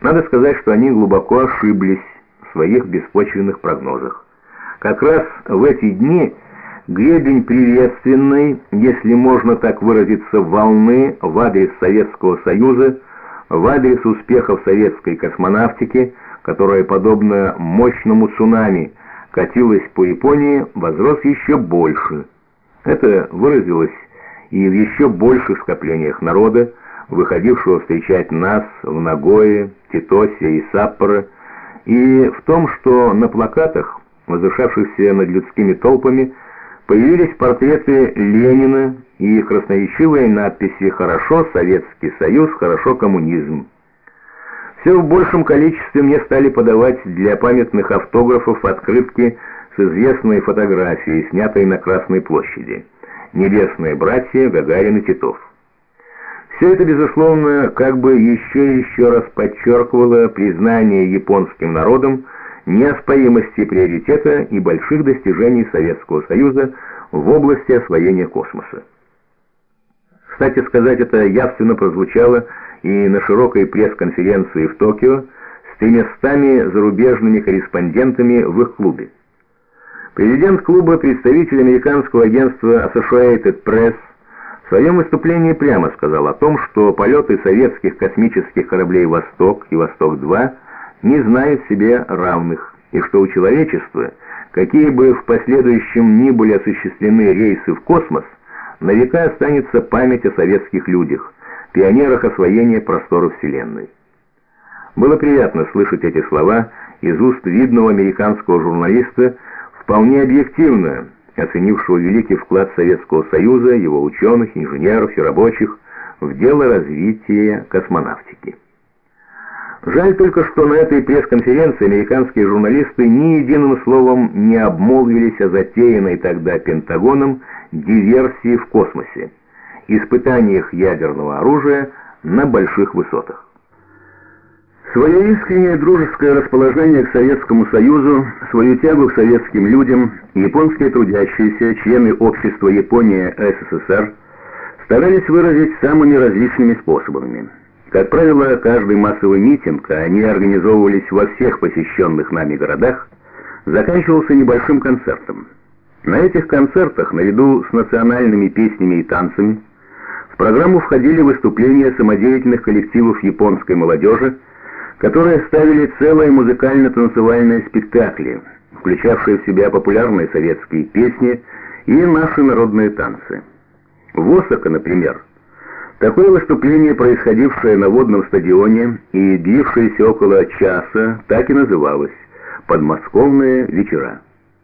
Надо сказать, что они глубоко ошиблись в своих беспочвенных прогнозах. Как раз в эти дни гребень приветственной, если можно так выразиться, волны в адрес Советского Союза, в адрес успехов советской космонавтики, которая, подобно мощному цунами, катилась по Японии, возрос еще больше. Это выразилось и в еще больших скоплениях народа, выходившего встречать нас в Нагое, Титосе и Саппоро, и в том, что на плакатах, возвышавшихся над людскими толпами, появились портреты Ленина и красноречивые надписи «Хорошо Советский Союз, хорошо коммунизм». Все в большем количестве мне стали подавать для памятных автографов открытки с известной фотографией, снятой на Красной площади. «Небесные братья Гагарин и Титов». Все это, безусловно, как бы еще и еще раз подчеркивало признание японским народом неоспоримости приоритета и больших достижений Советского Союза в области освоения космоса. Кстати сказать, это явственно прозвучало и на широкой пресс-конференции в Токио с 300 зарубежными корреспондентами в их клубе. Президент клуба, представитель американского агентства Associated Press, в своем выступлении прямо сказал о том, что полеты советских космических кораблей «Восток» и «Восток-2» не знают себе равных, и что у человечества, какие бы в последующем ни были осуществлены рейсы в космос, на века останется память о советских людях, пионерах освоения просторов Вселенной. Было приятно слышать эти слова из уст видного американского журналиста, вполне объективно оценившего великий вклад Советского Союза, его ученых, инженеров и рабочих в дело развития космонавтики. Жаль только, что на этой пресс-конференции американские журналисты ни единым словом не обмолвились о затеянной тогда Пентагоном диверсии в космосе, испытаниях ядерного оружия на больших высотах. Свое искреннее дружеское расположение к Советскому Союзу, свою тягу к советским людям, японские трудящиеся, члены общества Япония СССР, старались выразить самыми различными способами. Как правило, каждый массовый митинг, а они организовывались во всех посещенных нами городах, заканчивался небольшим концертом. На этих концертах, наряду с национальными песнями и танцами, в программу входили выступления самодеятельных коллективов японской молодежи, которые ставили целые музыкально-танцевальные спектакли, включавшие в себя популярные советские песни и наши народные танцы. В Осака, например, такое выступление, происходившее на водном стадионе и длившееся около часа, так и называлось «Подмосковные вечера».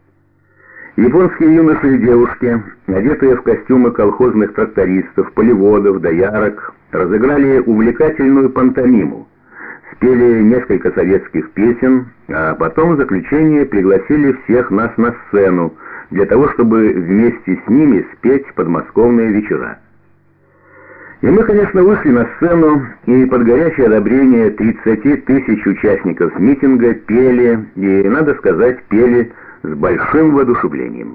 Японские юноши и девушки, одетые в костюмы колхозных трактористов, полеводов, доярок, разыграли увлекательную пантомиму, спели несколько советских песен, а потом в заключение пригласили всех нас на сцену для того, чтобы вместе с ними спеть подмосковные вечера. И мы, конечно, вышли на сцену и под горячее одобрение 30 тысяч участников митинга пели, и, надо сказать, пели с большим воодушевлением.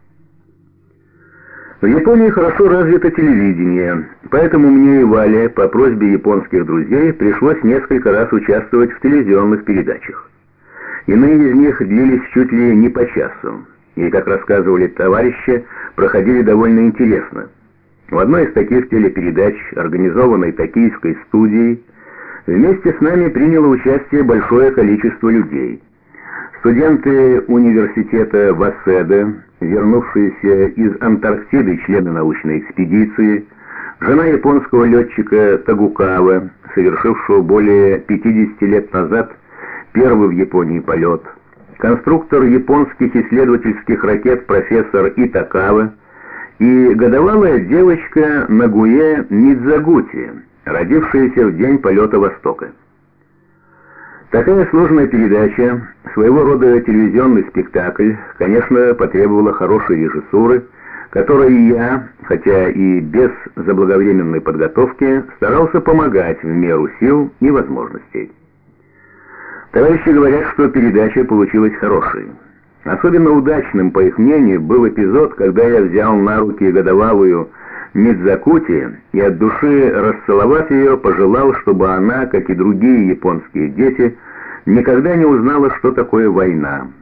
В Японии хорошо развито телевидение, поэтому мне и Вале по просьбе японских друзей пришлось несколько раз участвовать в телевизионных передачах. Иные из них длились чуть ли не по часу, и, как рассказывали товарищи, проходили довольно интересно. В одной из таких телепередач, организованной токийской студией, вместе с нами приняло участие большое количество людей. Студенты университета Васеда, вернувшиеся из Антарктиды члены научной экспедиции, жена японского летчика Тагукава, совершившего более 50 лет назад первый в Японии полет, конструктор японских исследовательских ракет профессор Итакава и годовалая девочка Нагуэ Мидзагути, родившаяся в день полета Востока. Такая сложная передача, своего рода телевизионный спектакль, конечно, потребовала хорошей режиссуры, которой я, хотя и без заблаговременной подготовки, старался помогать в меру сил и возможностей. Товарищи говорят, что передача получилась хорошей. Особенно удачным, по их мнению, был эпизод, когда я взял на руки годовалую Мидзакути и от души расцеловав ее, пожелал, чтобы она, как и другие японские дети, никогда не узнала, что такое война.